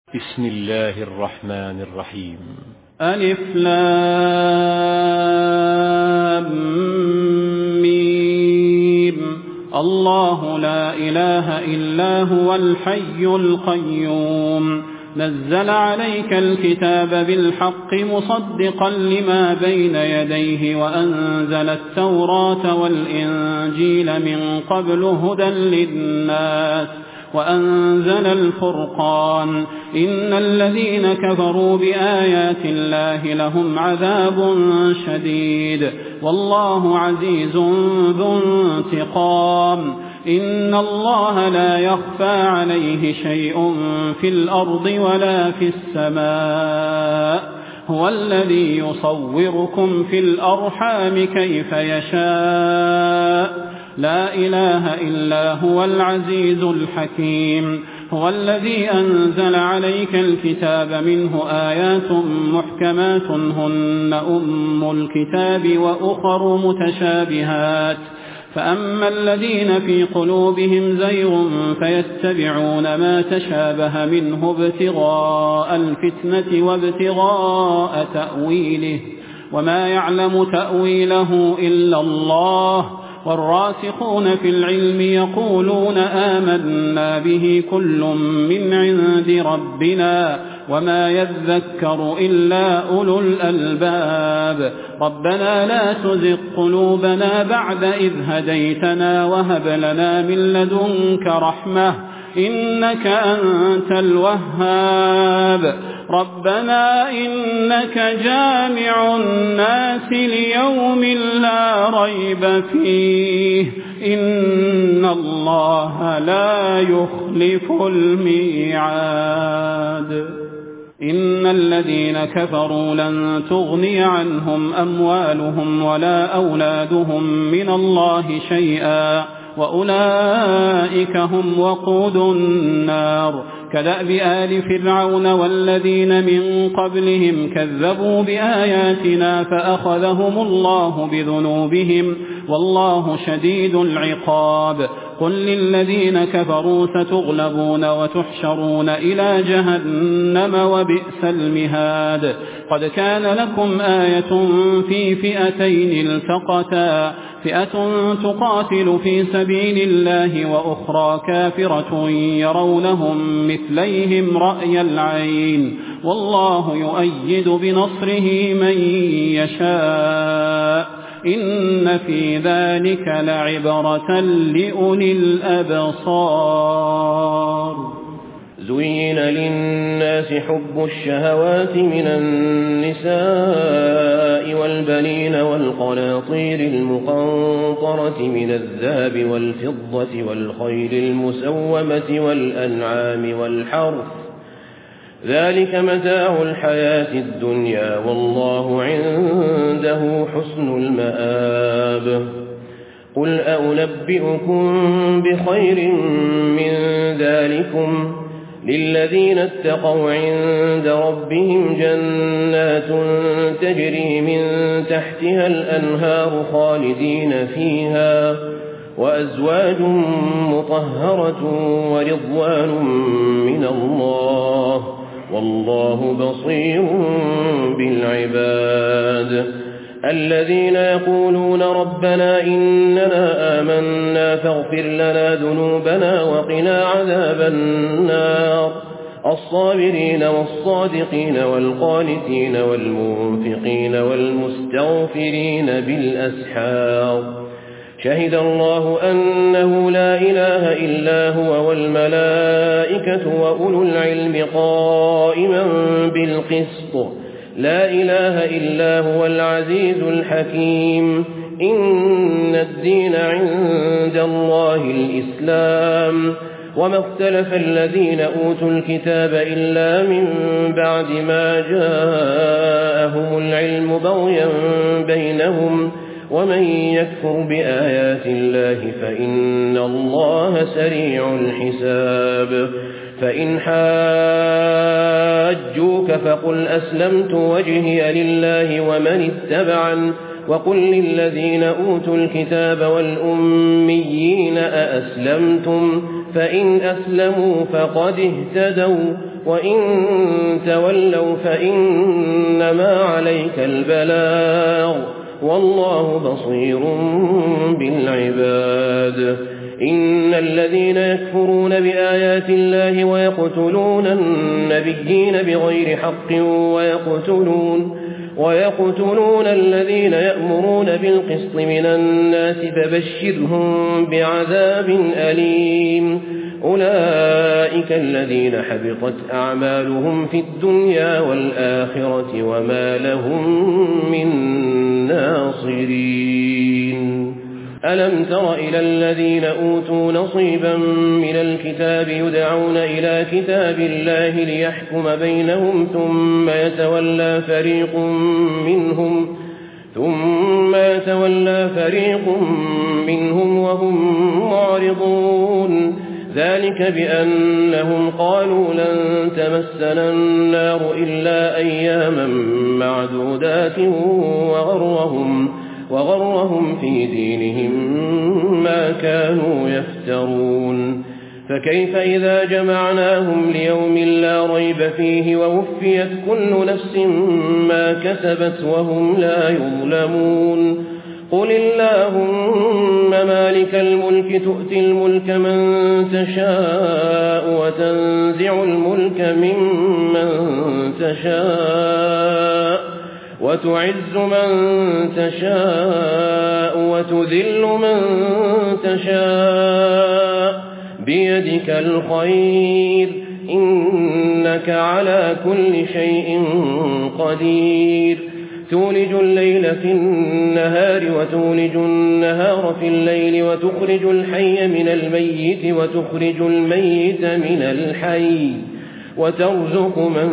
بسم الله الرحمن الرحيم. ألف لام ميم. الله لا إله إلا هو الحي القيوم. نزل عليك الكتاب بالحق مصدقا لما بين يديه وأنزل التوراة والإنجيل من قبل هدى للناس وأنزل الفرقان. إن الذين كفروا بآيات الله لهم عذاب شديد والله عزيز ذو انتقام. إن الله لا يخفى عليه شيء في الأرض ولا في السماء. هو الذي يصوركم في الأرحام كيف يشاء. لا إله إلا هو العزيز الحكيم. هو الذي أنزل عليك الكتاب منه آيات محكمات هن أم الكتاب وأخر متشابهات. فأما الذين في قلوبهم زيغ فيتبعون ما تشابه منه ابتغاء الفتنة وابتغاء تأويله وما يعلم تأويله إلا الله. والراسخون في العلم يقولون آمنا به كل من عند ربنا وما يذكر إلا أولو الألباب. ربنا لا تزغ قلوبنا بعد إذ هديتنا وهب لنا من لدنك رحمة إنك أنت الوهاب. ربنا إنك جامع الناس ليوم لا ريب فيه إن الله لا يخلف الميعاد. إن الذين كفروا لن تغني عنهم أموالهم ولا أولادهم من الله شيئا وأولئك هم وقود النار. كدأب آل فرعون والذين من قبلهم كذبوا بآياتنا فأخذهم الله بذنوبهم والله شديد العقاب. قل للذين كفروا ستغلبون وتحشرون إلى جهنم وبئس المهاد. قد كان لكم آية في فئتين التقتا فئة تقاتل في سبيل الله وأخرى كافرة يرونهم مثليهم رأي العين والله يؤيد بنصره من يشاء. إن في ذلك لعبرة لأولي الأبصار. زين للناس حب الشهوات من النساء والبنين والقناطير المقنطرة من الذهب والفضة والخيل المسومة والأنعام والحرث ذلك متاع الحياة الدنيا والله عنده حسن المآب. قل أنبئكم بخير من ذلكم للذين اتقوا عند ربهم جنات تجري من تحتها الأنهار خالدين فيها وأزواج مطهرة ورضوان من الله والله بصير بالعباد. الذين يقولون ربنا إننا آمنا فاغفر لنا ذنوبنا وقنا عذاب النار. الصابرين والصادقين والقانتين والمنفقين والمستغفرين بالأسحار. شهد الله أنه لا إله إلا هو والملائكة وأولو العلم قائما بالقسط. لا إله إلا هو العزيز الحكيم. إن الدين عند الله الإسلام. وما اختلف الذين أوتوا الكتاب إلا من بعد ما جاءهم العلم بغيا بينهم ومن يكفر بآيات الله فإن الله سريع الحساب. فإن حاجوك فقل أسلمت وجهي لله ومن اتبعن وقل للذين أوتوا الكتاب والأميين أأسلمتم فإن أسلموا فقد اهتدوا وإن تولوا فإنما عليك البلاغ والله بصير بالعباد. إن الذين يكفرون بآيات الله ويقتلون النبيين بغير حق ويقتلون الذين يأمرون بالقسط من الناس فبشرهم بعذاب أليم. أولئك الذين حبطت أعمالهم في الدنيا والآخرة وما لهم من ناصرين. ألم تر إلى الذين أوتوا نصيبا من الكتاب يدعون إلى كتاب الله ليحكم بينهم ثم يتولى فريق منهم وهم معرضون. ذلك بأنهم قالوا لن تمسنا النار إلا أياما معدودات وغرهم في دينهم ما كانوا يفترون. فكيف إذا جمعناهم ليوم لا ريب فيه ووفيت كل نفس ما كسبت وهم لا يظلمون. قل اللهم مالك الملك تؤتي الملك من تشاء وتنزع الملك ممن تشاء وتعز من تشاء وتذل من تشاء بيدك الخير إنك على كل شيء قدير. تولج الليل في النهار وتولج النهار في الليل وتخرج الحي من الميت وتخرج الميت من الحي وترزق من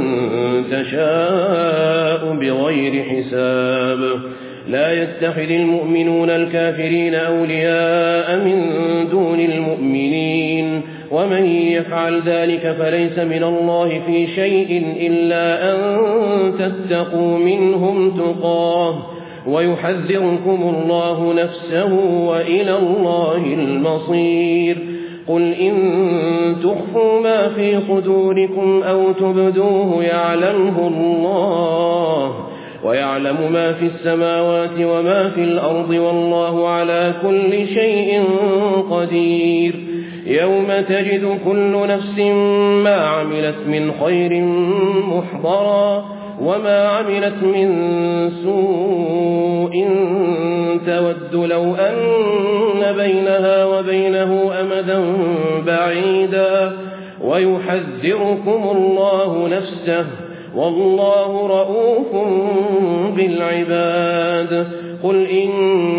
تشاء بغير حساب. لا يتخذ المؤمنون الكافرين أولياء من دون المؤمنين ومن يفعل ذلك فليس من الله في شيء إلا أن تتقوا منهم تقاه ويحذركم الله نفسه وإلى الله المصير. قل إن تخفوا ما في صدوركم أو تبدوه يعلمه الله ويعلم ما في السماوات وما في الأرض والله على كل شيء قدير. يوم تجد كل نفس ما عملت من خير محضرا وما عملت من سوء تود لو أن بينها وبينه أمدا بعيدا ويحذركم الله نفسه والله رؤوف بالعباد. قل إن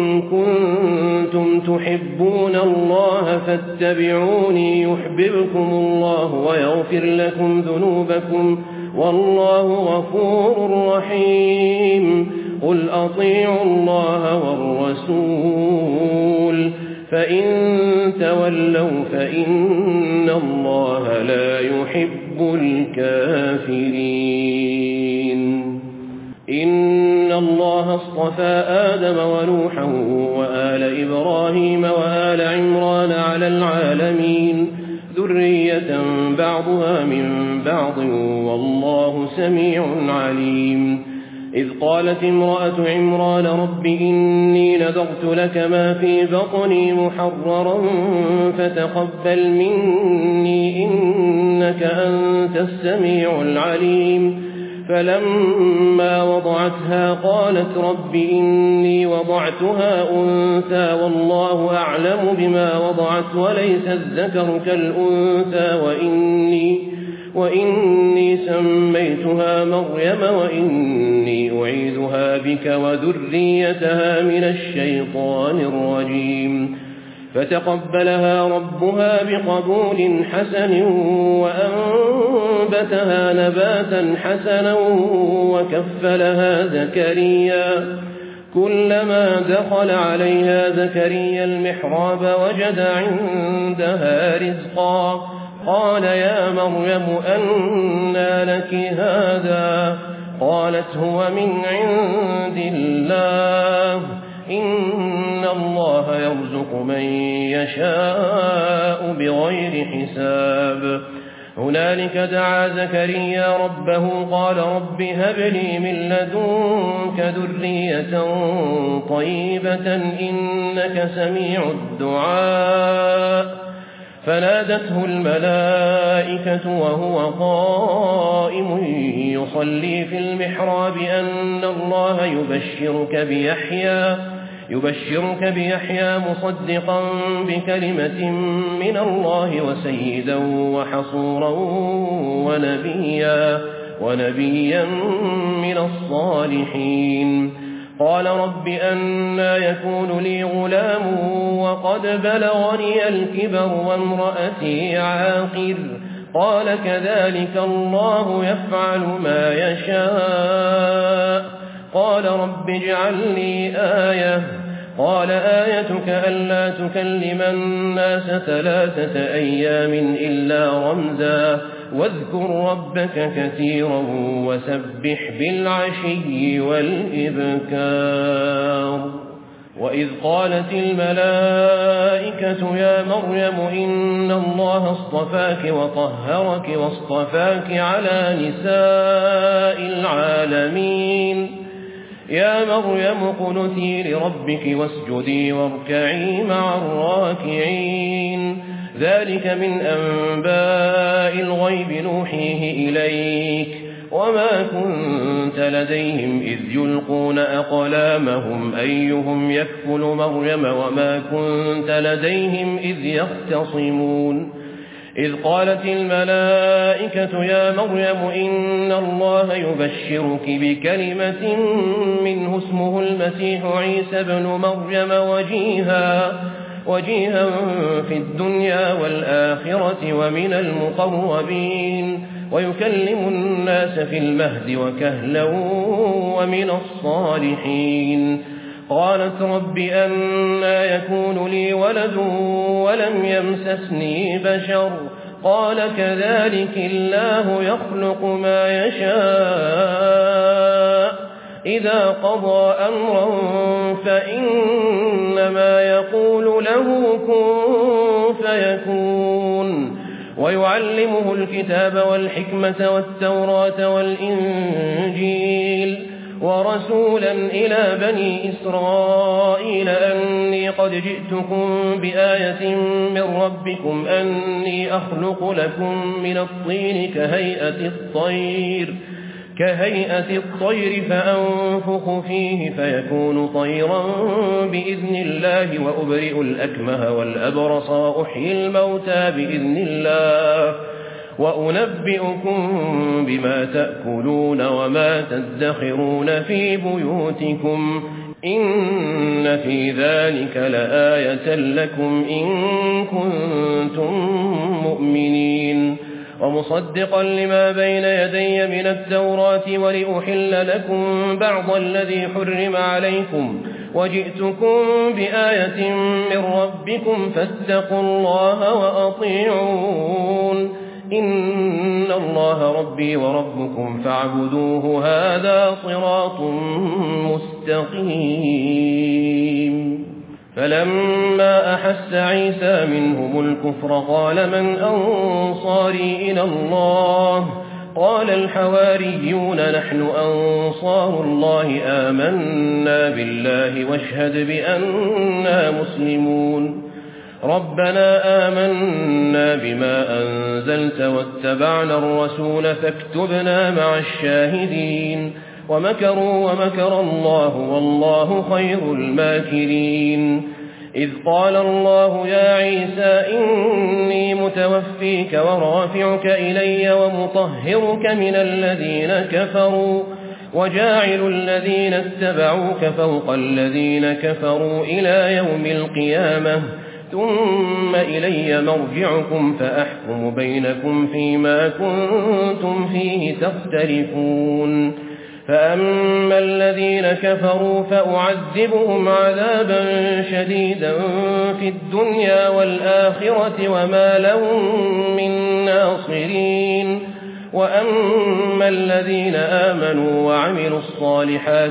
كنتم تحبون الله فاتبعوني يحببكم الله ويغفر لكم ذنوبكم والله غفور رحيم. قل أطيعوا الله والرسول فإن تولوا فإن الله لا يحب الكافرين. إن الله اصطفى آدم ونوحا وآل إبراهيم وآل عمران على العالمين ذرية بعضها من بعض والله سميع عليم. إذ قالت امرأة عمران رب إني نذرت لك ما في بطني محررا فتقبل مني إنك أنت السميع العليم. فلما وضعتها قالت رب إني وضعتها أنثى والله أعلم بما وضعت وليس الذكر كالأنثى وإني سميتها مريم وإني أعيذها بك وذريتها من الشيطان الرجيم. فتقبلها ربها بقبول حسن وأنبتها نباتا حسنا وكفلها زكريا. كلما دخل عليها زكريا المحراب وجد عندها رزقا قال يا مريم أنى لك هذا؟ قالت هو من عند الله إن الله يرزق من يشاء بغير حساب. هنالك دعا زكريا ربه قال رب هب لي من لدنك ذرية طيبة إنك سميع الدعاء فنادته الملائكة وهو قائم يصلي في المحراب أن الله يبشرك بيحيى مصدقا بكلمة من الله وسيدا وحصورا ونبيا من الصالحين قال رب أنى يكون لي غلام وقد بلغني الكبر وامرأتي عاقر قال كذلك الله يفعل ما يشاء قال رب اجعل لي آية قال آيتك ألا تكلم الناس 3 أيام إلا رمزا واذكر ربك كثيرا وسبح بالعشي والإبكار وإذ قالت الملائكة يا مريم إن الله اصطفاك وطهرك واصطفاك على نساء العالمين يا مريم اقنتي لربك واسجدي واركعي مع الراكعين ذلك من أنباء الغيب نوحيه إليك وما كنت لديهم إذ يلقون أقلامهم أيهم يكفل مريم وما كنت لديهم إذ يختصمون إذ قالت الملائكة يا مريم إن الله يبشرك بكلمة منه اسمه المسيح عيسى بن مريم وجيها في الدنيا والآخرة ومن المقربين ويكلم الناس في المهد وكهلا ومن الصالحين قالت رب أنى يكون لي ولد ولم يمسسني بشر قال كذلك الله يخلق ما يشاء إذا قضى أمرا فإنما يقول له كن فيكون ويعلمه الكتاب والحكمة والتوراة والإنجيل ورسولا إلى بني إسرائيل أني قد جئتكم بآية من ربكم أني أخلق لكم من الطين كهيئة الطير فأنفخ فيه فيكون طيرا بإذن الله وأبرئ الأكمه والأبرص وأحيي الموتى بإذن الله وأنبئكم بما تأكلون وما تدخرون في بيوتكم إن في ذلك لآية لكم إن كنتم مؤمنين ومصدقا لما بين يدي من التوراة ولأحل لكم بعض الذي حرم عليكم وجئتكم بآية من ربكم فاتقوا الله وأطيعون إن الله ربي وربكم فاعبدوه هذا صراط مستقيم فلما أحس عيسى منهم الكفر قال من أنصاري إلى الله قال الحواريون نحن أنصار الله آمنا بالله واشهد بأننا مسلمون ربنا آمنا بما أنزلت واتبعنا الرسول فاكتبنا مع الشاهدين ومكروا ومكر الله والله خير الماكرين إذ قال الله يا عيسى إني متوفيك ورافعك إلي ومطهرك من الذين كفروا وجاعل الذين اتبعوك فوق الذين كفروا إلى يوم القيامة ثم إلي مرجعكم فأحكم بينكم فيما كنتم فيه تختلفون فأما الذين كفروا فأعذبهم عذابا شديدا في الدنيا والآخرة وما لهم من ناصرين وأما الذين آمنوا وعملوا الصالحات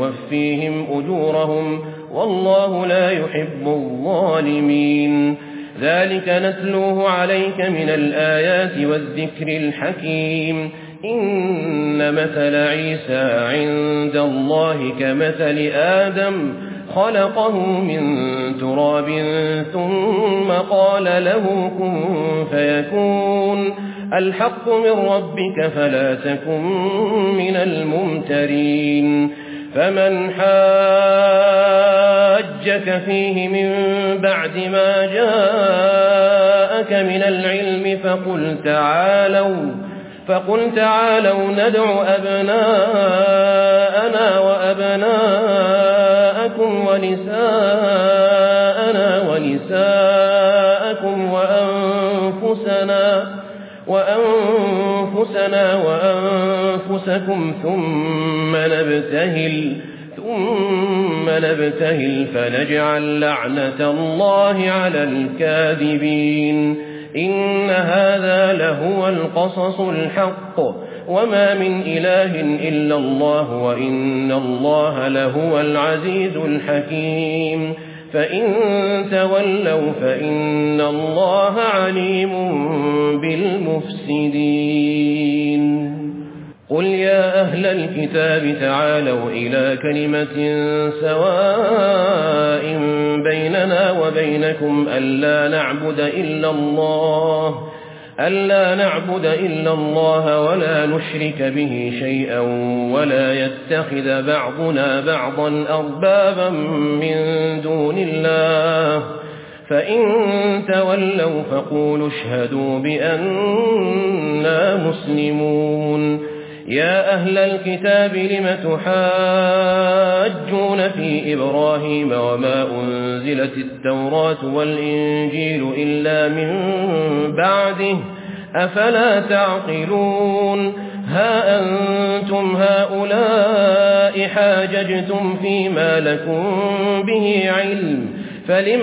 فيوفيهم أجورهم والله لا يحب الظالمين ذلك نتلوه عليك من الآيات والذكر الحكيم إن مثل عيسى عند الله كمثل آدم خلقه من تراب ثم قال له كن فيكون الحق من ربك فلا تكن من الممترين فمن حاجك فيه من بعد ما جاءك من العلم فقل تعالوا ندع أبناءنا وأبناءكم ونساءنا ونساءكم وأنفسنا وأنفسكم ثم نبتهل فنجعل لعنة الله على الكاذبين إن هذا لهو القصص الحق وما من إله إلا الله وإن الله لهو العزيز الحكيم فإن تولوا فإن الله عليم بالمفسدين قل يا أهل الكتاب تعالوا إلى كلمة سواء بيننا وبينكم ألا نعبد إلا الله ولا نشرك به شيئا ولا يتخذ بعضنا بعضا أربابا من دون الله فإن تولوا فقولوا اشهدوا بأننا مسلمون يا أهل الكتاب لم تحاجون في إبراهيم وما أنزلت التوراة والإنجيل إلا من بعده أفلا تعقلون ها أنتم هؤلاء حاججتم فيما لكم به علم فلم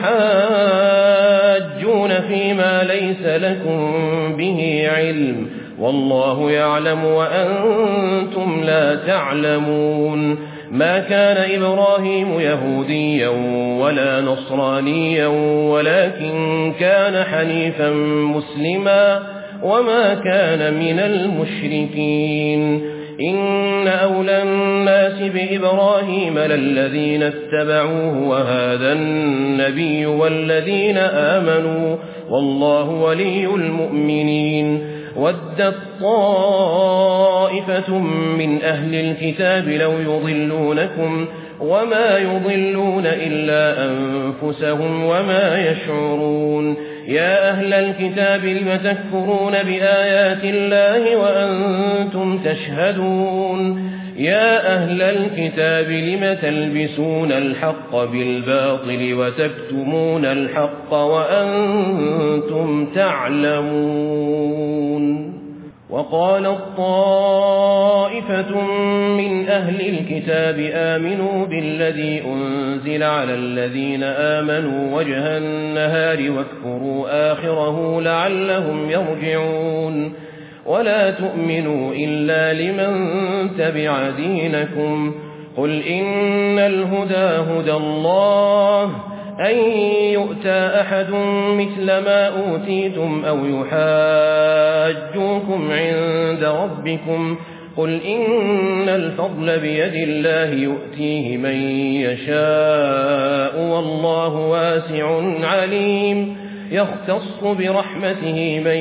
تحاجون فيما ليس لكم به علم والله يعلم وأنتم لا تعلمون ما كان إبراهيم يهوديا ولا نصرانيا ولكن كان حنيفا مسلما وما كان من المشركين إن أولى الناس بإبراهيم للذين اتبعوه وهذا النبي والذين آمنوا والله ولي المؤمنين ودت طائفة من أهل الكتاب لو يضلونكم وما يضلون إلا أنفسهم وما يشعرون يا أهل الكتاب لم تكفرون بآيات الله وأنتم تشهدون يا أهل الكتاب لم تلبسون الحق بالباطل وتكتمون الحق وأنتم تعلمون وقالت طائفة من أهل الكتاب آمنوا بالذي أنزل على الذين آمنوا وجه النهار واكفروا آخره لعلهم يرجعون ولا تؤمنوا إلا لمن تبع دينكم قل إن الهدى هدى الله أن يؤتى أحد مثل ما أوتيتم أو يحاجوكم عند ربكم قل إن الفضل بيد الله يؤتيه من يشاء والله واسع عليم يختص برحمته من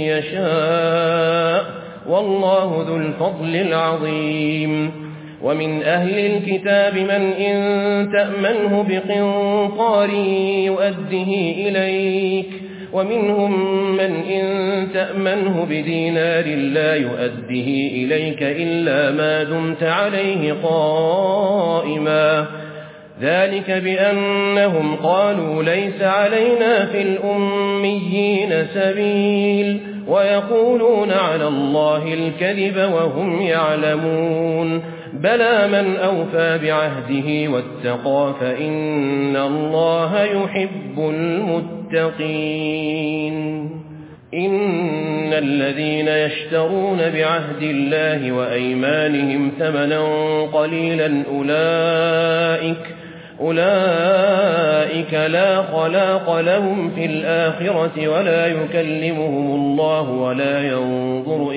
يشاء والله ذو الفضل العظيم ومن أهل الكتاب من إن تأمنه بقنطار يؤده إليك ومنهم من إن تأمنه بدينار لا يؤده إليك إلا ما دمت عليه قائما ذلك بأنهم قالوا ليس علينا في الأميين سبيل ويقولون على الله الكذب وهم يعلمون بلى من أوفى بعهده واتقى فإن الله يحب المتقين إن الذين يشترون بعهد الله وأيمانهم ثمنا قليلا أولئك لا خلاق لهم في الآخرة ولا يكلمهم الله ولا ينظر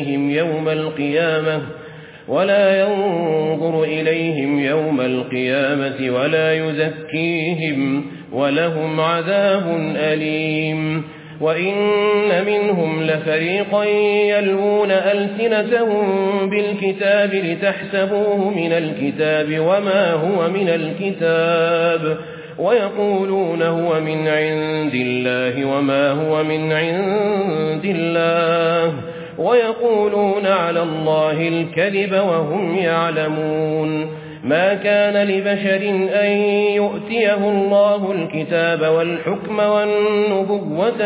إليهم يوم القيامة ولا يزكيهم ولهم عذاب أليم وإن منهم لفريقا يلوون ألسنتهم بالكتاب لتحسبوه من الكتاب وما هو من الكتاب ويقولون هو من عند الله وما هو من عند الله ويقولون على الله الكذب وهم يعلمون ما كان لبشر أن يؤتيه الله الكتاب والحكم والنبوة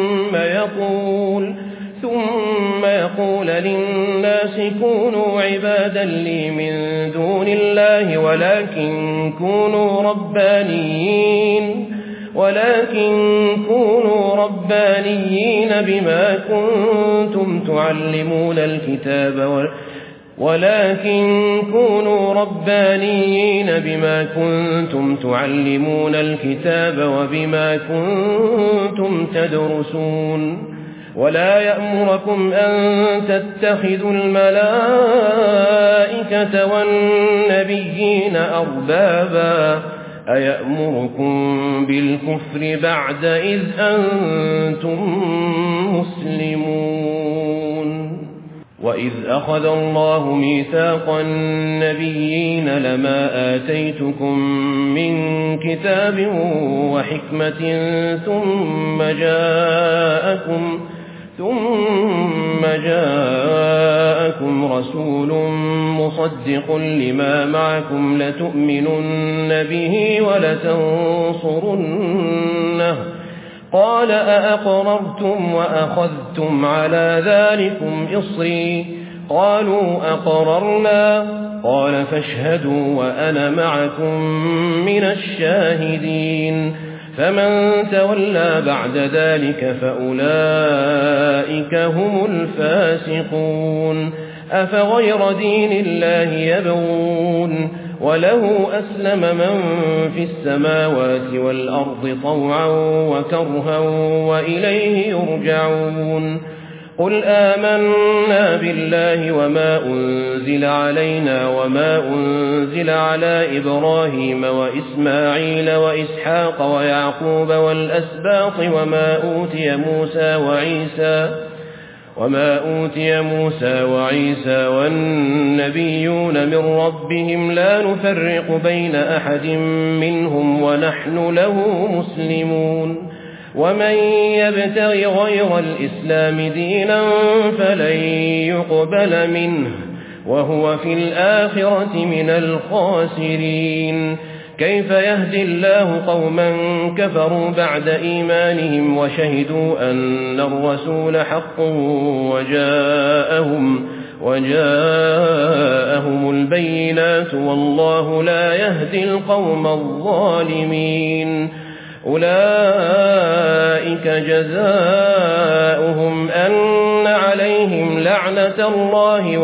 ثم يقول للناس كونوا عبادا لي من دون الله ولكن كونوا ربانيين بما كنتم تعلمون الكتاب وبما كنتم تدرسون ولا يأمركم أن تتخذوا الملائكة والنبيين أربابا أيأمركم بالكفر بعد إذ أنتم مسلمون وإذ أخذ الله ميثاق النبيين لما آتيتكم من كتاب وحكمة ثم جاءكم رسول مصدق لما معكم لتؤمنن به ولتنصرنه قال أأقررتم وأخذتم على ذلكم إصري قالوا أقررنا قال فاشهدوا وأنا معكم من الشاهدين فمن تولى بعد ذلك فأولئك هم الفاسقون أفغير دين الله يبغون وله أسلم من في السماوات والأرض طوعا وكرها وإليه يرجعون قل آمنا بالله وما أنزل علينا وما أنزل على إبراهيم وإسماعيل وإسحاق ويعقوب والأسباط وما أوتي موسى وعيسى والنبيون من ربهم لا نفرق بين أحد منهم ونحن له مسلمون ومن يبتغ غير الإسلام دينا فلن يقبل منه وهو في الآخرة من الخاسرين كيف يهدي الله قوما كفروا بعد إيمانهم وشهدوا أن الرسول حق وجاءهم البينات والله لا يهدي القوم الظالمين أولئك جزاؤهم أن عليهم لعنة الله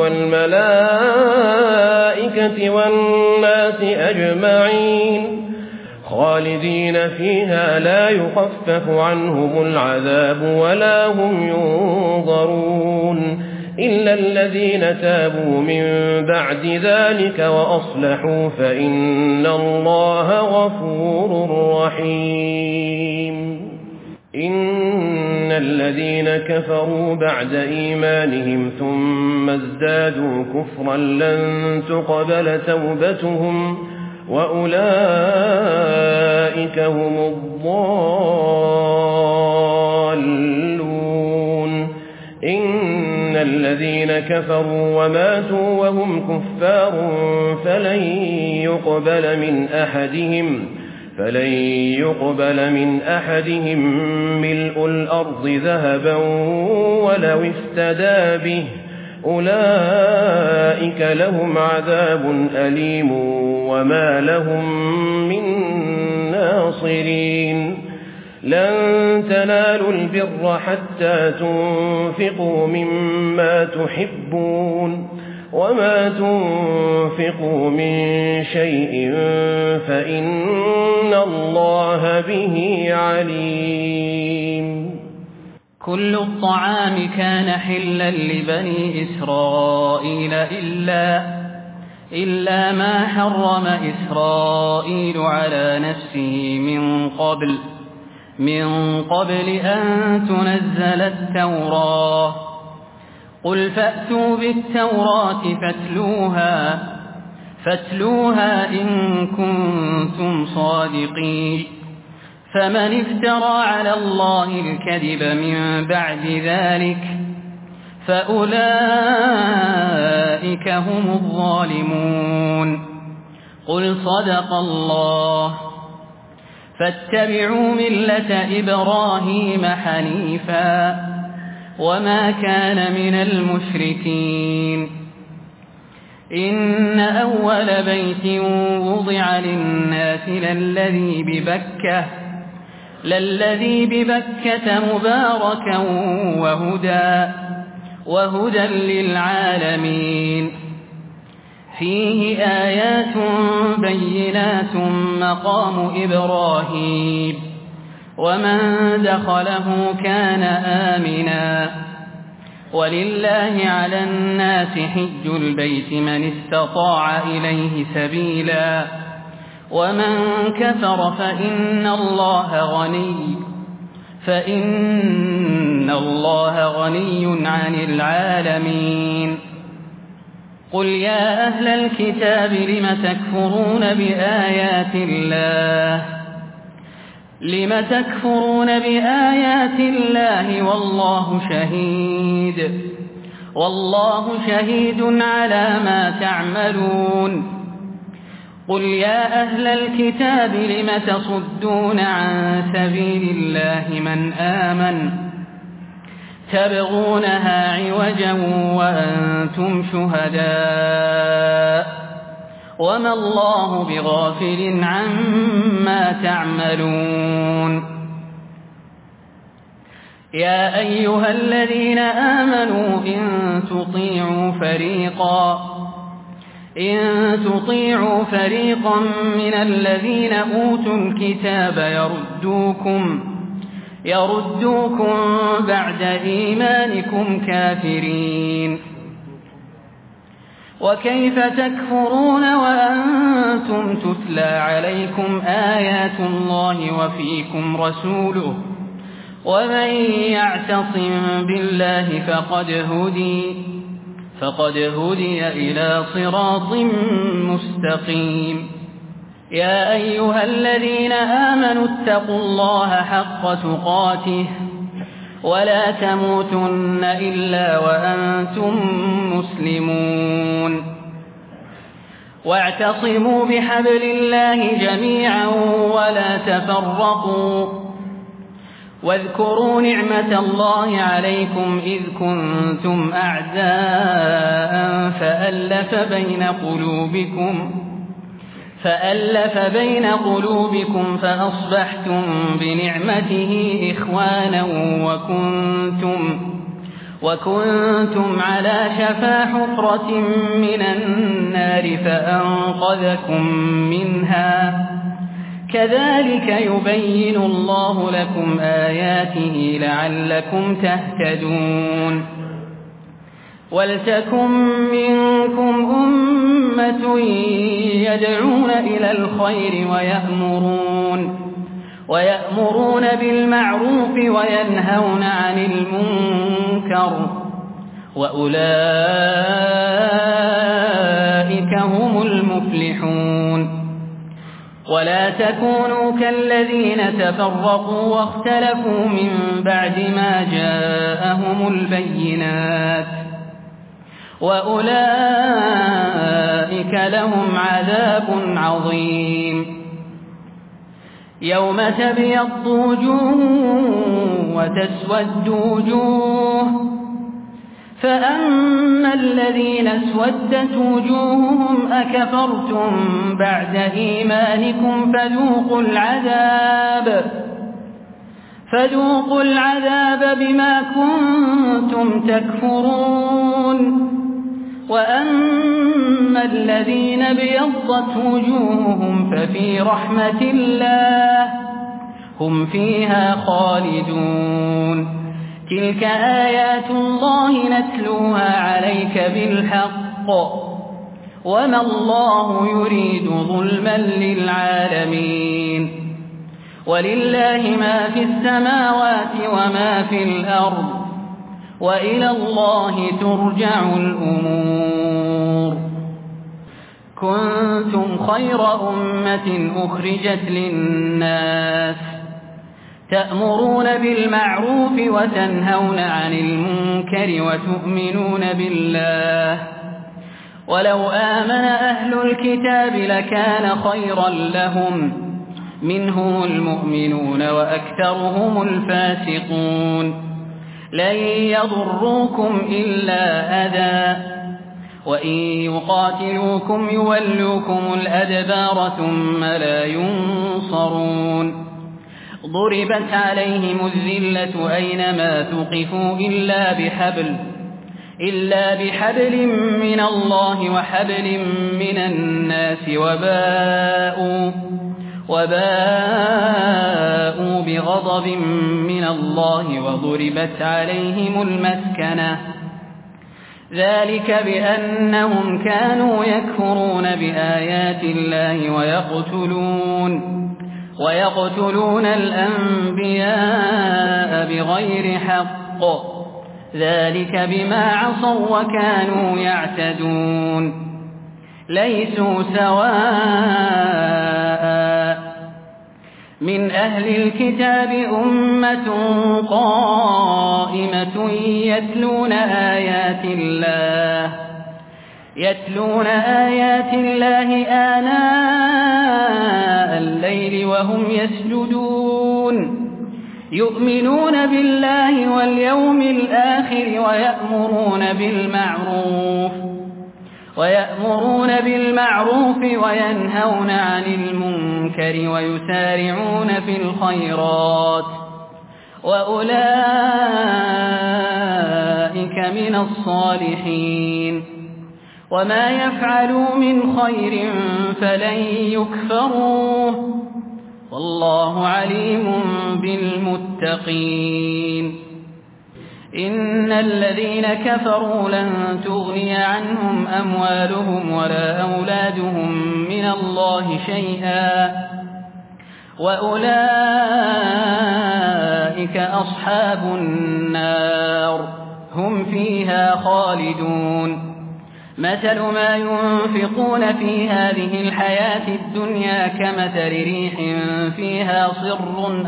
والملائكة والناس أجمعين خالدين فيها لا يخفف عنهم العذاب ولا هم ينظرون إلا الذين تابوا من بعد ذلك وأصلحوا فإن الله غفور رحيم إن الذين كفروا بعد إيمانهم ثم ازدادوا كفرا لن تقبل توبتهم وأولئك هم الضالون إن الذين كفروا وماتوا وهم كفار فلن يقبل من أحدهم ملء الأرض ذهبا ولو افتدى به أولئك لهم عذاب أليم وما لهم من ناصرين لن تنالوا البر حتى تنفقوا مما تحبون وما تنفقوا من شيء فإن الله به عليم. كل الطعام كان حلا لبني إسرائيل إلا ما حرم إسرائيل على نفسه من قبل أن تنزل التوراة. قل فأتوا بالتوراة فاتلوها إن كنتم صادقين. فمن افترى على الله الكذب من بعد ذلك فأولئك هم الظالمون. قل صدق الله. فاتبعوا ملة إبراهيم حنيفا وما كان من المشركين. إن أول بيت وضع للناس للذي ببكة مباركا وهدى للعالمين. فيه آيات بينات مقام إبراهيم ومن دخله كان آمنا. ولله على الناس حج البيت من استطاع إليه سبيلا ومن كفر فإن الله غني عن العالمين. قل يا أهل الكتاب لم تكفرون بآيات الله والله شهيد على ما تعملون. قل يا أهل الكتاب لم تصدون عن سبيل الله من آمن تبغونها عوجا وأنتم شهداء وما الله بغافل عما تعملون. يا أيها الذين آمنوا إن تطيعوا فريقا من الذين أوتوا الكتاب يردوكم بعد إيمانكم كافرين. وكيف تكفرون وأنتم تتلى عليكم آيات الله وفيكم رسوله ومن يعتصم بالله فقد هدي إلى صراط مستقيم. يا أيها الذين آمنوا اتقوا الله حق تقاته ولا تموتن إلا وأنتم مسلمون. واعتصموا بحبل الله جميعا ولا تفرقوا. واذكروا نعمة الله عليكم إذ كنتم أعداء فألف بين قلوبكم فأصبحتم بنعمته إخوانا وكنتم على شفا حفرة من النار فأنقذكم منها. كذلك يبين الله لكم آياته لعلكم تهتدون. ولتكن منكم أمة يدعون إلى الخير ويأمرون بالمعروف وينهون عن المنكر وأولئك هم المفلحون. ولا تكونوا كالذين تفرقوا واختلفوا من بعد ما جاءهم البينات وأولئك لهم عذاب عظيم. يوم تبيض وجوه وتسود وجوه فأما الذين اسودت وجوههم أكفرتم بعد إيمانكم فذوقوا العذاب بما كنتم تكفرون وأما الذين ابيضت وجوههم ففي رحمة الله هم فيها خالدون تلك آيات الله نتلوها عليك بالحق وما الله يريد ظلما للعالمين ولله ما في السماوات وما في الأرض وإلى الله ترجع الأمور كنتم خير أمة أخرجت للناس تأمرون بالمعروف وتنهون عن المنكر وتؤمنون بالله ولو آمن أهل الكتاب لكان خيرا لهم منهم المؤمنون وأكثرهم الفاسقون لن يضروكم إلا أذى وإن يقاتلوكم يولوكم الأدبار ثم لا ينصرون ضربت عليهم الذلة أينما ثقفوا إلا بحبل من الله وحبل من الناس وباءوا بغضب من الله وضربت عليهم المسكنة ذلك بأنهم كانوا يكفرون بآيات الله ويقتلون الأنبياء بغير حق ذلك بما عصوا وكانوا يعتدون ليسوا سواء من أهل الكتاب أمة قائمة يتلون آيات الله آناء الليل وهم يسجدون يؤمنون بالله واليوم الآخر ويأمرون بالمعروف وينهون عن المنكر ويسارعون في الخيرات وأولئك من الصالحين وما يفعلوا من خير فلن يكفروه والله عليم بالمتقين إن الذين كفروا لن تغني عنهم أموالهم ولا أولادهم من الله شيئا وأولئك أصحاب النار هم فيها خالدون مثل ما ينفقون في هذه الحياة الدنيا كمثل ريح فيها صر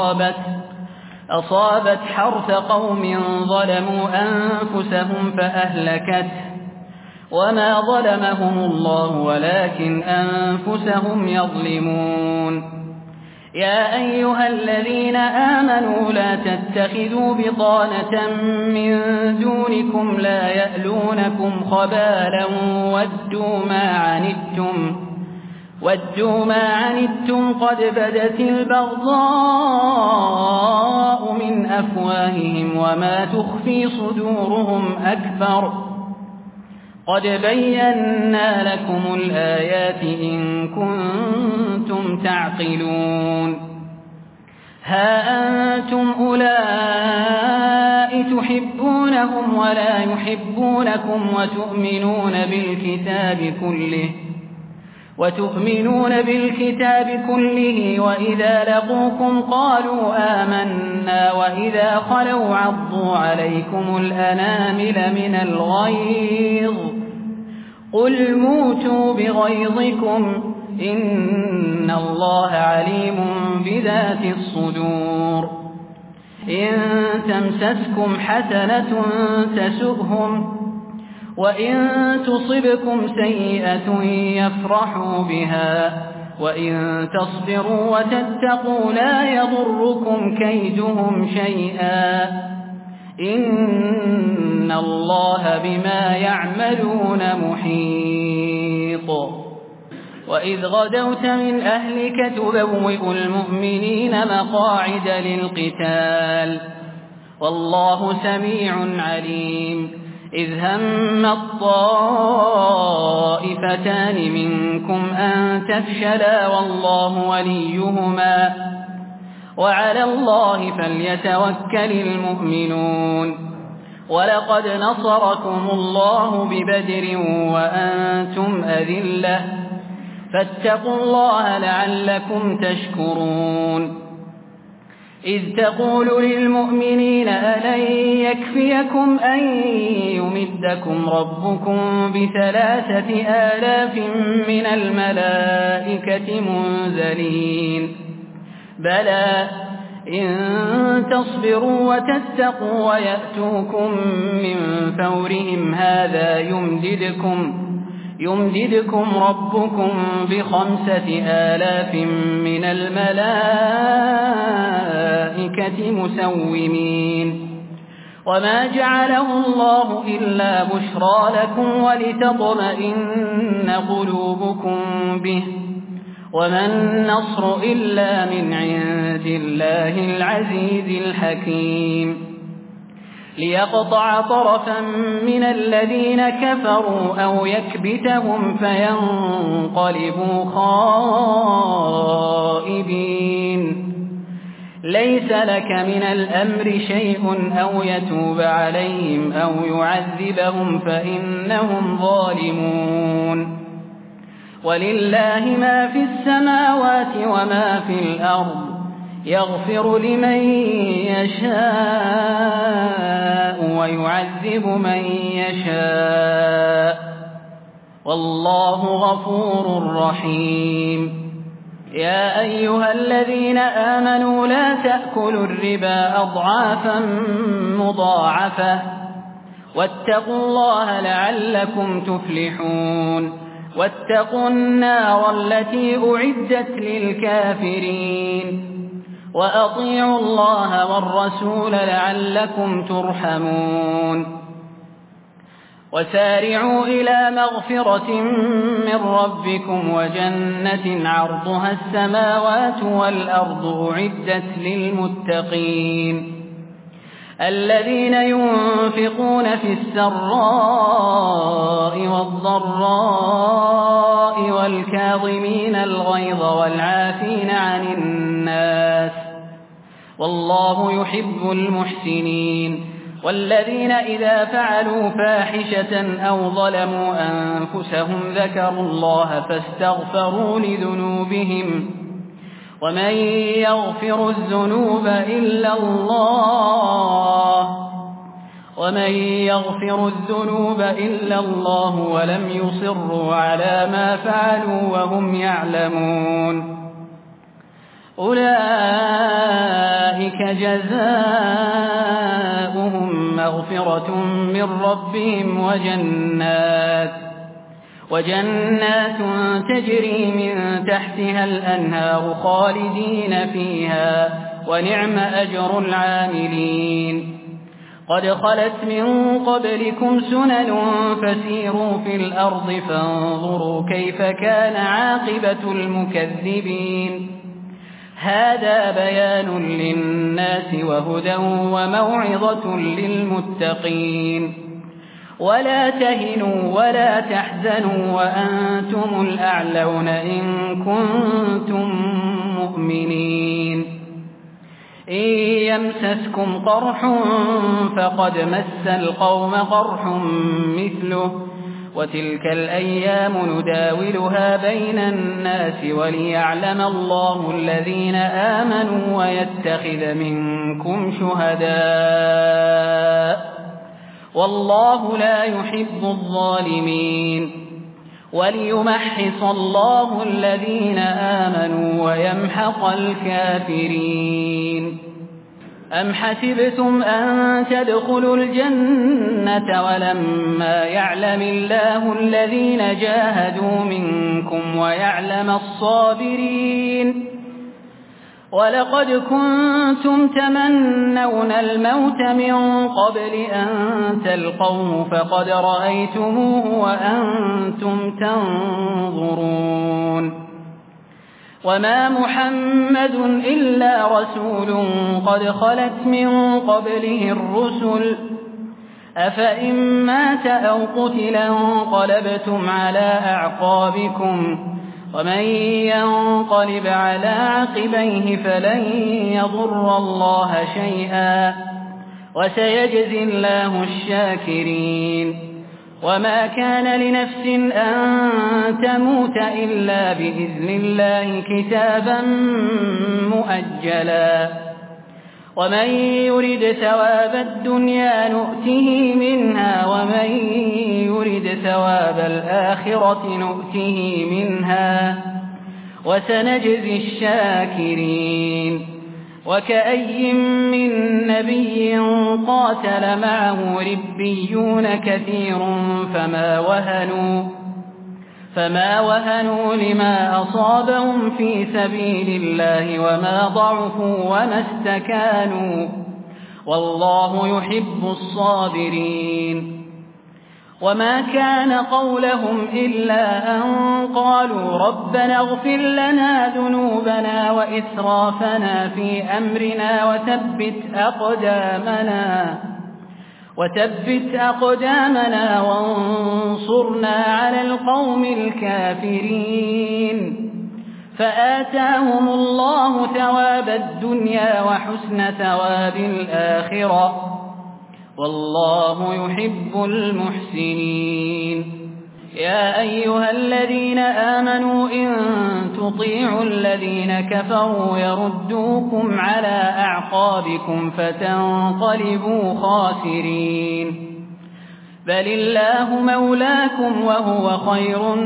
أصابت حرث قوم ظلموا أنفسهم فأهلكته وما ظلمهم الله ولكن أنفسهم يظلمون يا أيها الذين آمنوا لا تتخذوا بطانة من دونكم لا يألونكم خبالا ودوا ما عنتم قد بدت البغضاء من أفواههم وما تخفي صدورهم أكبر قد بينا لكم الآيات إن كنتم تعقلون ها أنتم أولئك تحبونهم ولا يحبونكم وتؤمنون بالكتاب كله وإذا لقوكم قالوا آمنا وإذا خلوا عضوا عليكم الأنامل من الغيظ قل موتوا بغيظكم إن الله عليم بذات الصدور إن تمسسكم حسنة تسؤهم وإن تصبكم سيئة يفرحوا بها وإن تصبروا وتتقوا لا يضركم كيدهم شيئا إن الله بما يعملون محيط وإذ غدوت من أهلك تبوئ المؤمنين مقاعد للقتال والله سميع عليم إذ هم الطائفتان منكم أن تفشلا والله وليهما وعلى الله فليتوكل المؤمنون ولقد نصركم الله ببدر وأنتم أذلة فاتقوا الله لعلكم تشكرون إذ تقول للمؤمنين ألن يكفيكم أن يمدكم ربكم ب3,000 من الملائكة منزلين بلى إن تصبروا وتتقوا ويأتوكم من فورهم هذا يمددكم ربكم ب5,000 من الملائكة مسومين وما جعله الله إلا بشرى لكم ولتطمئن قلوبكم به وما النصر إلا من عند الله العزيز الحكيم ليقطع طرفا من الذين كفروا أو يكبتهم فينقلبوا خائبين ليس لك من الأمر شيء أو يتوب عليهم أو يعذبهم فإنهم ظالمون ولله ما في السماوات وما في الأرض يغفر لمن يشاء ويعذب من يشاء والله غفور رحيم يا أيها الذين آمنوا لا تأكلوا الربا أضعافا مضاعفة واتقوا الله لعلكم تفلحون واتقوا النار التي أعدت للكافرين وأطيعوا الله والرسول لعلكم ترحمون وسارعوا إلى مغفرة من ربكم وجنة عرضها السماوات والأرض أعدت للمتقين الذين ينفقون في السراء والضراء والكاظمين الغيظ والعافين عن الناس والله يحب المحسنين والذين إذا فعلوا فاحشة أو ظلموا أنفسهم ذكروا الله فاستغفروا لذنوبهم ومن يغفر الذنوب إلا الله ولم يصروا على ما فعلوا وهم يعلمون أولئك جزاؤهم مغفرة من ربهم وجنات تجري من تحتها الأنهار خالدين فيها ونعم أجر العاملين قد خلت من قبلكم سنن فسيروا في الأرض فانظروا كيف كان عاقبة المكذبين هذا بيان للناس وهدى وموعظة للمتقين ولا تهنوا ولا تحزنوا وأنتم الأعلون إن كنتم مؤمنين إن يمسسكم قرح فقد مس القوم قرح مثله وتلك الأيام نداولها بين الناس وليعلم الله الذين آمنوا ويتخذ منكم شهداء والله لا يحب الظالمين وليمحص الله الذين آمنوا ويمحق الكافرين أم حسبتم أن تدخلوا الجنة ولما يعلم الله الذين جاهدوا منكم ويعلم الصابرين ولقد كنتم تمنون الموت من قبل أن تلقوه فقد رأيتموه وأنتم تنظرون وما محمد إلا رسول قد خلت من قبله الرسل أفإن مات أو قتل انقلبتم على أعقابكم ومن ينقلب على عقبيه فلن يضر الله شيئا وسيجزي الله الشاكرين وما كان لنفس أن تموت إلا بإذن الله كتابا مؤجلا ومن يرد ثواب الدنيا نؤته منها ومن يرد ثواب الآخرة نؤته منها وسنجزي الشاكرين وكأي من نبي قاتل معه ربيون كثير فما وهنوا لما أصابهم في سبيل الله وما ضعفوا وما استكانوا والله يحب الصابرين وما كان قولهم إلا أن قالوا ربنا اغفر لنا ذنوبنا وإسرافنا في أمرنا وثبت أقدامنا وانصرنا على القوم الكافرين فآتاهم الله ثواب الدنيا وحسن ثواب الآخرة والله يحب المحسنين يا أيها الذين آمنوا إن تطيعوا الذين كفروا يردوكم على أعقابكم فتنقلبوا خاسرين بل الله مولاكم وهو خير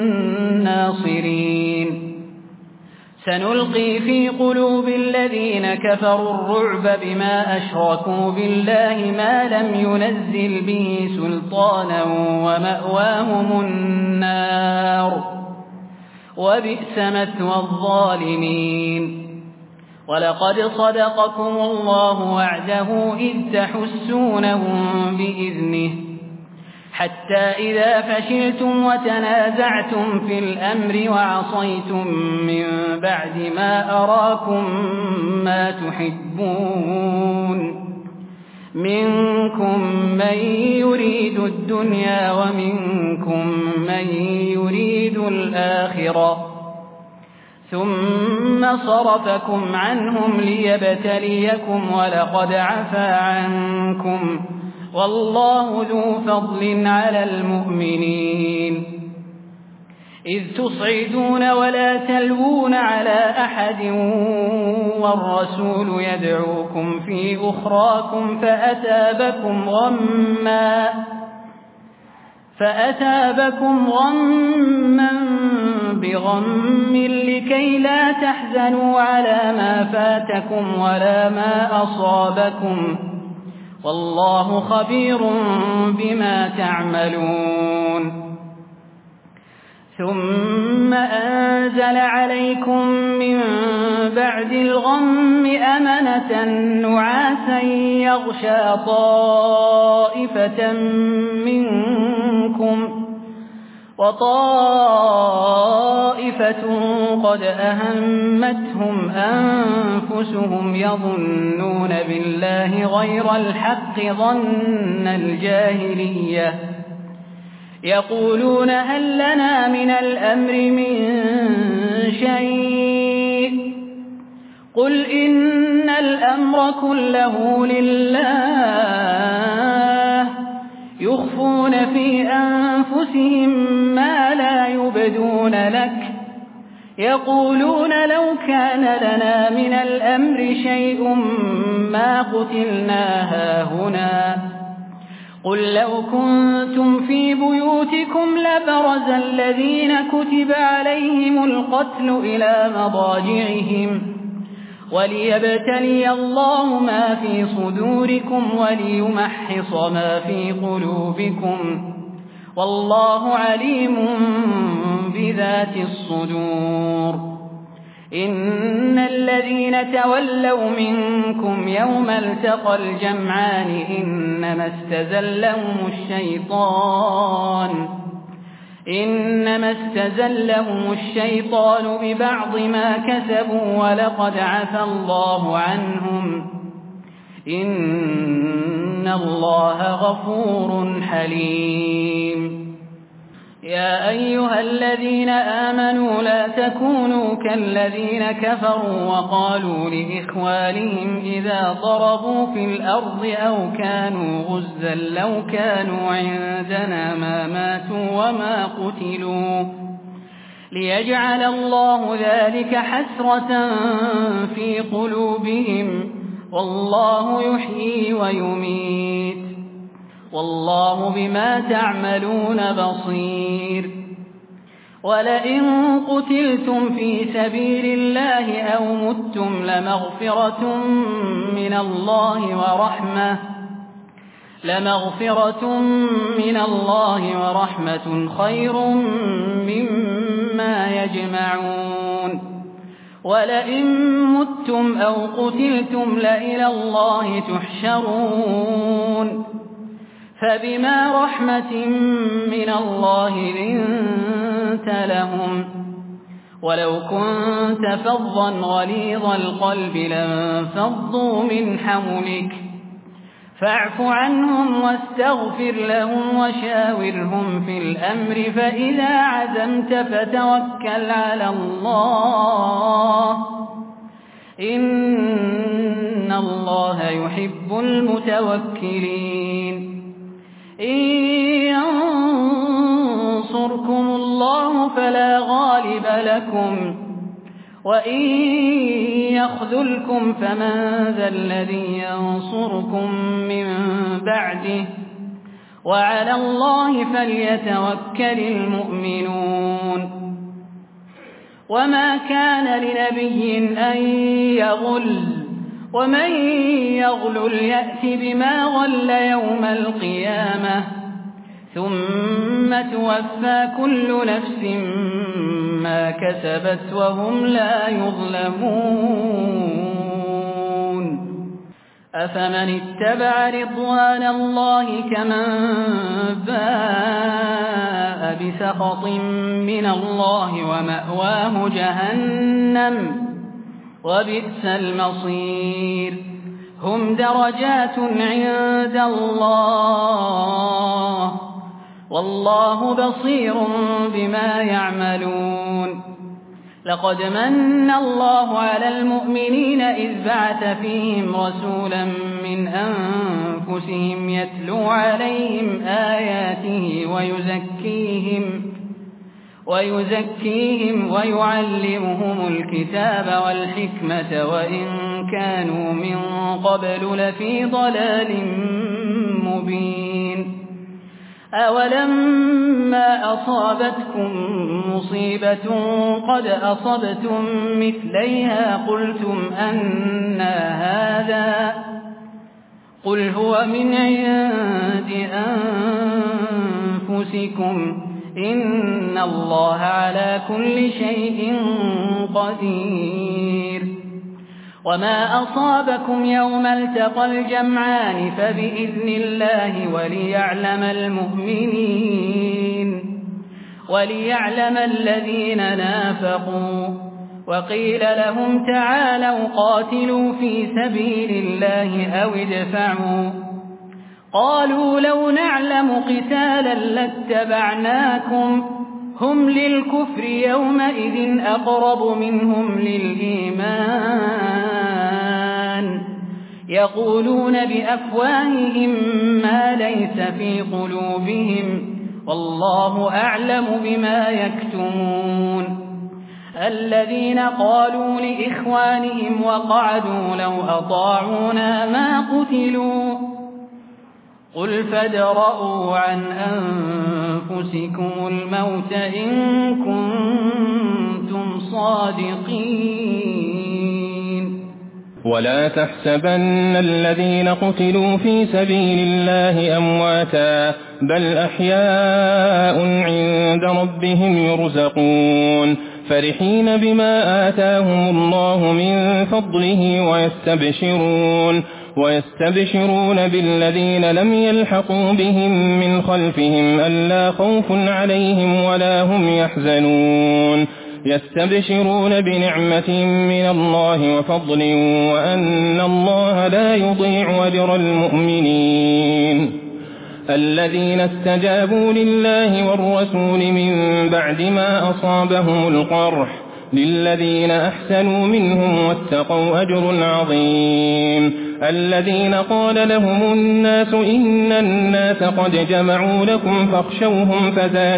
الناصرين سنلقي في قلوب الذين كفروا الرعب بما أشركوا بالله ما لم ينزل به سلطانا ومأواهم النار وبئس مثوى الظالمين ولقد صدقكم الله وعده إذ تحسونهم بإذنه حتى إذا فشلتم وتنازعتم في الأمر وعصيتم من بعد ما أراكم ما تحبون منكم من يريد الدنيا ومنكم من يريد الآخرة ثم صرفكم عنهم ليبتليكم ولقد عفا عنكم والله ذو فضل على المؤمنين إذ تصعدون ولا تلوون على أحد والرسول يدعوكم في أخراكم فأتابكم غما بغم لكي لا تحزنوا على ما فاتكم ولا ما أصابكم والله خبير بما تعملون ثم أنزل عليكم من بعد الغم أمنة نعاسا يغشى طائفة منكم وطائفة قد أهمتهم أنفسهم يظنون بالله غير الحق ظن الجاهلية يقولون هل لنا من الأمر من شيء قل إن الأمر كله لله يخفون في أنفسهم ما لا يبدون لك يقولون لو كان لنا من الأمر شيء ما قتلنا هاهنا قل لو كنتم في بيوتكم لبرز الذين كتب عليهم القتل إلى مضاجعهم وليبتلي الله ما في صدوركم وليمحص ما في قلوبكم والله عليم بذات الصدور إن الذين تولوا منكم يوم التقى الجمعان إنما استزلهم الشيطان ببعض ما كسبوا ولقد عفى الله عنهم إن الله غفور حليم يا أيها الذين آمنوا لا تكونوا كالذين كفروا وقالوا لإخوانهم إذا ضربوا في الأرض أو كانوا غزا لو كانوا عندنا ما ماتوا وما قتلوا ليجعل الله ذلك حسرة في قلوبهم والله يحيي ويميت والله بما تعملون بصير ولئن قتلتم في سبيل الله أو متم لمغفرة من الله ورحمة خير مما يجمعون ولئن متم أو قتلتم لإلى الله تحشرون فبما رحمة من الله لنت لهم ولو كنت فظا غليظ القلب لانفضوا من حولك فاعف عنهم واستغفر لهم وشاورهم في الأمر فإذا عزمت فتوكل على الله إن الله يحب المتوكلين إن ينصركم الله فلا غالب لكم وإن يخذلكم فمن ذا الذي ينصركم من بعده وعلى الله فليتوكل المؤمنون وما كان لنبي أن يغل ومن يغلل يأت بما غل يوم القيامة ثم توفى كل نفس ما كسبت وهم لا يظلمون أفمن اتبع رضوان الله كمن باء بسخط من الله ومأواه جهنم وبئس المصير هم درجات عند الله والله بصير بما يعملون لقد من الله على المؤمنين إذ بعث فيهم رسولا من أنفسهم يتلو عليهم آياته ويزكيهم ويعلمهم الكتاب والحكمة وإن كانوا من قبل لفي ضلال مبين أولما أصابتكم مصيبة قد أصبتم مثليها قلتم أنى هذا قل هو من عند أنفسكم إن الله على كل شيء قدير وما أصابكم يوم التقى الجمعان فبإذن الله وليعلم الذين نافقوا وقيل لهم تعالوا قاتلوا في سبيل الله أو ادفعوا قالوا لو نعلم قتالا لاتبعناكم هم للكفر يومئذ أقرب منهم للإيمان يقولون بأفواههم ما ليس في قلوبهم والله أعلم بما يكتمون الذين قالوا لإخوانهم وقعدوا لو أطاعونا ما قتلوا قل فادرءوا عن أنفسكم الموت إن كنتم صادقين ولا تحسبن الذين قتلوا في سبيل الله أمواتا بل أحياء عند ربهم يرزقون فرحين بما آتاهم الله من فضله ويستبشرون بالذين لم يلحقوا بهم من خلفهم ألا خوف عليهم ولا هم يحزنون يستبشرون بنعمة من الله وفضل وأن الله لا يضيع أجر المؤمنين الذين استجابوا لله والرسول من بعد ما أصابهم القرح للذين أحسنوا منهم واتقوا أجر عظيم الذين قال لهم الناس إن الناس قد جمعوا لكم فاخشوهم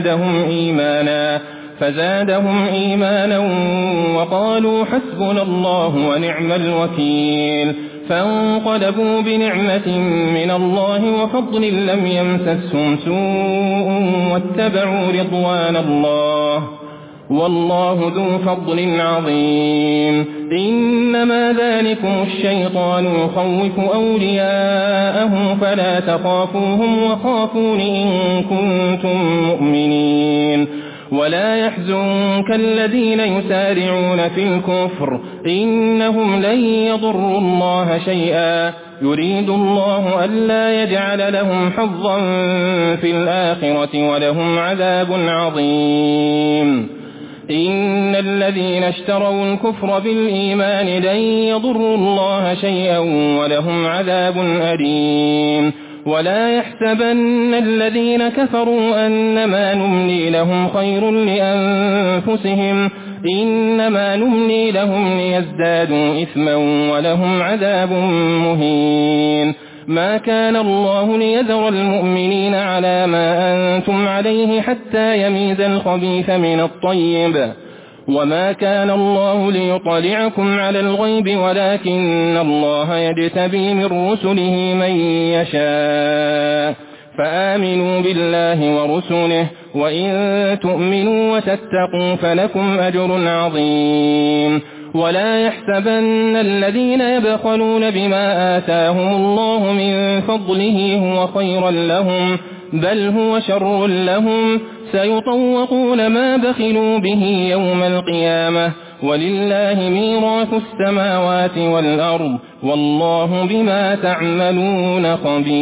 فزادهم إيمانا وقالوا حسبنا الله ونعم الوكيل فانقلبوا بنعمة من الله وفضل لم يمسسهم سوء واتبعوا رضوان الله والله ذو فضل عظيم إنما ذلكم الشيطان يخوف أولياءه فلا تخافوهم وخافون إن كنتم مؤمنين ولا يحزنك الذين يسارعون في الكفر إنهم لن يضروا الله شيئا يريد الله ألا يجعل لهم حظا في الآخرة ولهم عذاب عظيم إن الذين اشتروا الكفر بالإيمان لن يضروا الله شيئا ولهم عذاب أليم ولا يحسبن الذين كفروا أنما نملي لهم خير لأنفسهم إنما نملي لهم ليزدادوا إثما ولهم عذاب مهين ما كان الله ليذر المؤمنين على ما أنتم عليه حتى يميز الخبيث من الطيب وما كان الله ليطلعكم على الغيب ولكن الله يجتبي من رسله من يشاء فآمنوا بالله ورسله وإن تؤمنوا وتتقوا فلكم أجر عظيم ولا يحسبن الذين يبخلون بما آتاهم الله من فضله هو خيرا لهم بل هو شر لهم سيطوقون ما بخلوا به يوم القيامة ولله ميراث السماوات والأرض والله بما تعملون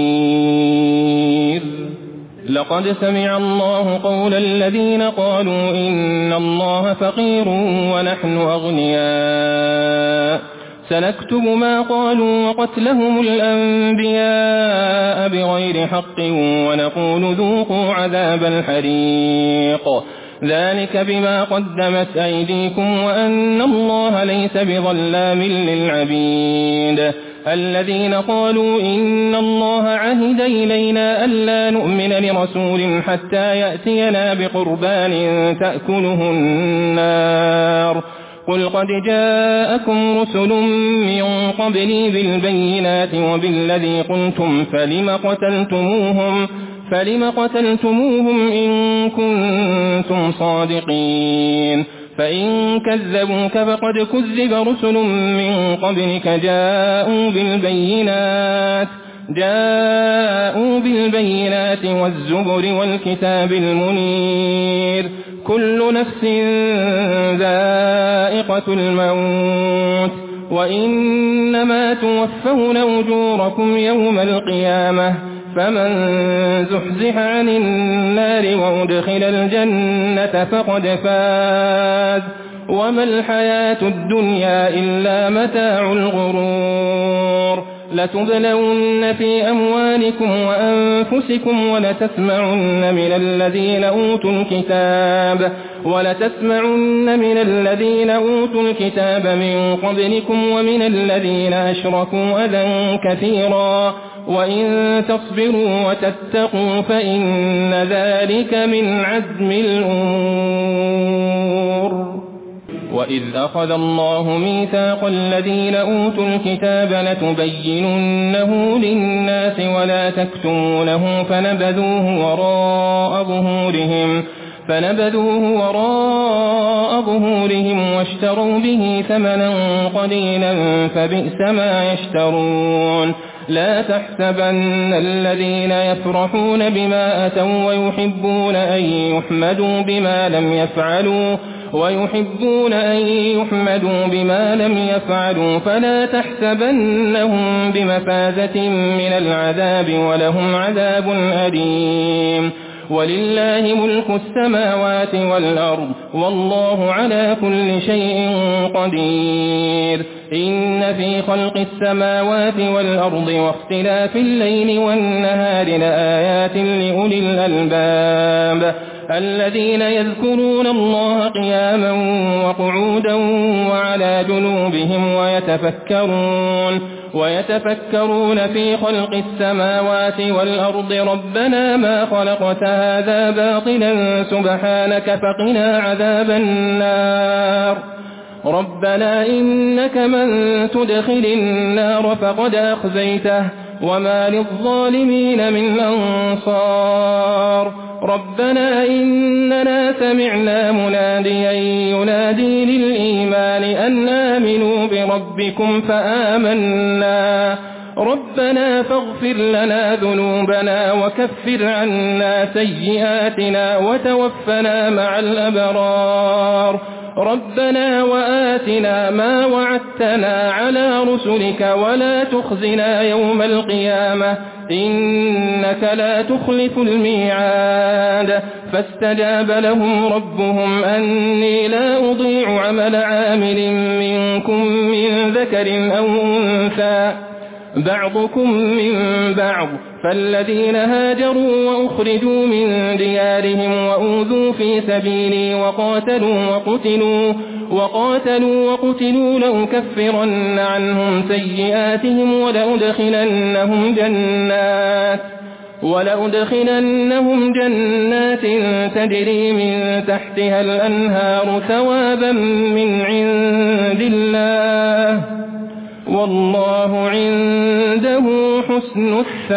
خبير لقد سمع الله قول الذين قالوا إن الله فقير ونحن أغنياء سنكتب ما قالوا وقتلهم الأنبياء بغير حق ونقول ذوقوا عذاب الحريق ذلك بما قدمت أيديكم وأن الله ليس بظلام للعبيد الذين قالوا إن الله عهد إلينا ألا نؤمن لرسول حتى يأتينا بقربان تأكله النار قل قد جاءكم رسل من قبلي بالبينات وبالذي قلتم فلم قتلتموهم إن كنتم صادقين فإن كذبوك فقد كذب رسل من قبلك جاءوا بالبينات والزبر والكتاب المنير كل نفس ذائقة الموت وإنما توفون أجوركم يوم القيامة فمن زحزح عن النار وأدخل الجنة فقد فاز وما الحياة الدنيا إلا متاع الغرور لتبلون في أموالكم وأنفسكم ولتسمعن من الذين أوتوا الكتاب من قبلكم ومن الذين أشركوا أذى كثيرا وإن تصبروا وتتقوا فإن ذلك من عزم الأمور وإذ أخذ الله ميثاق الذين أوتوا الكتاب لتبيننه للناس ولا تكتمونه فنبذوه وراء ظهورهم واشتروا به ثمنا قليلا فبئس ما يشترون لا تحسبن الذين يفرحون بما أتوا ويحبون أن يحمدوا بما لم يفعلوا ويحبون أن يحمدوا بما لم يفعلوا فلا تحسبنهم بمفازة من العذاب ولهم عذاب أليم ولله ملك السماوات والأرض والله على كل شيء قدير إن في خلق السماوات والأرض واختلاف الليل والنهار لآيات لأولي الألباب الذين يذكرون الله قياما وقعودا وعلى جنوبهم ويتفكرون في خلق السماوات والأرض ربنا ما خلقت هذا باطلا سبحانك فقنا عذاب النار ربنا إنك من تدخل النار فقد أخزيته وما للظالمين من أنصار ربنا إننا سمعنا مناديا ينادي للإيمان أن آمنوا بربكم فآمنا ربنا فاغفر لنا ذنوبنا وكفر عنا سيئاتنا وتوفنا مع الأبرار ربنا وآتنا ما وعدتنا على رسلك ولا تخزنا يوم القيامة إنك لا تخلف الميعاد فاستجاب لهم ربهم أني لا أضيع عمل عامل منكم من ذكر أو أنثى بعضكم من بعض فالذين هاجروا وأخرجوا من ديارهم وأوذوا في سبيلي وقاتلوا لأكفرن عنهم سيئاتهم ولأدخلنهم جنات تجري من تحتها الأنهار ثوابا من عند الله والله عنده حسن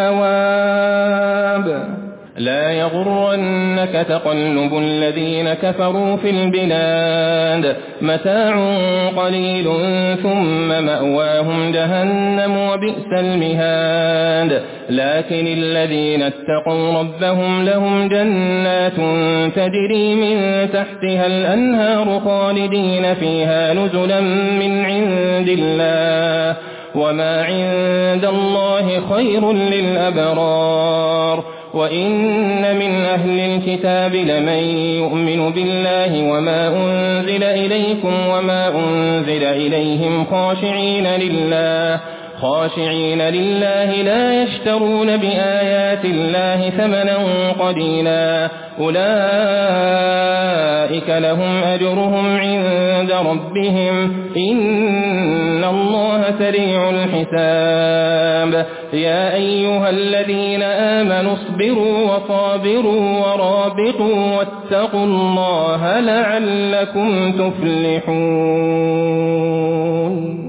الثواب لا يغرنك تقلب الذين كفروا في البلاد متاع قليل ثم مأواهم جهنم وبئس المهاد لكن الذين اتقوا ربهم لهم جنات تجري من تحتها الأنهار خالدين فيها نزلا من عند الله وما عند الله خير للأبرار وإن من أهل الكتاب لمن يؤمن بالله وما أنزل إليكم وما أنزل إليهم خاشعين لله لا يشترون بآيات الله ثمنا قليلا أولئك لهم أجرهم عند ربهم إن الله سريع الحساب يا أيها الذين آمنوا اصبروا وصابروا ورابطوا واتقوا الله لعلكم تفلحون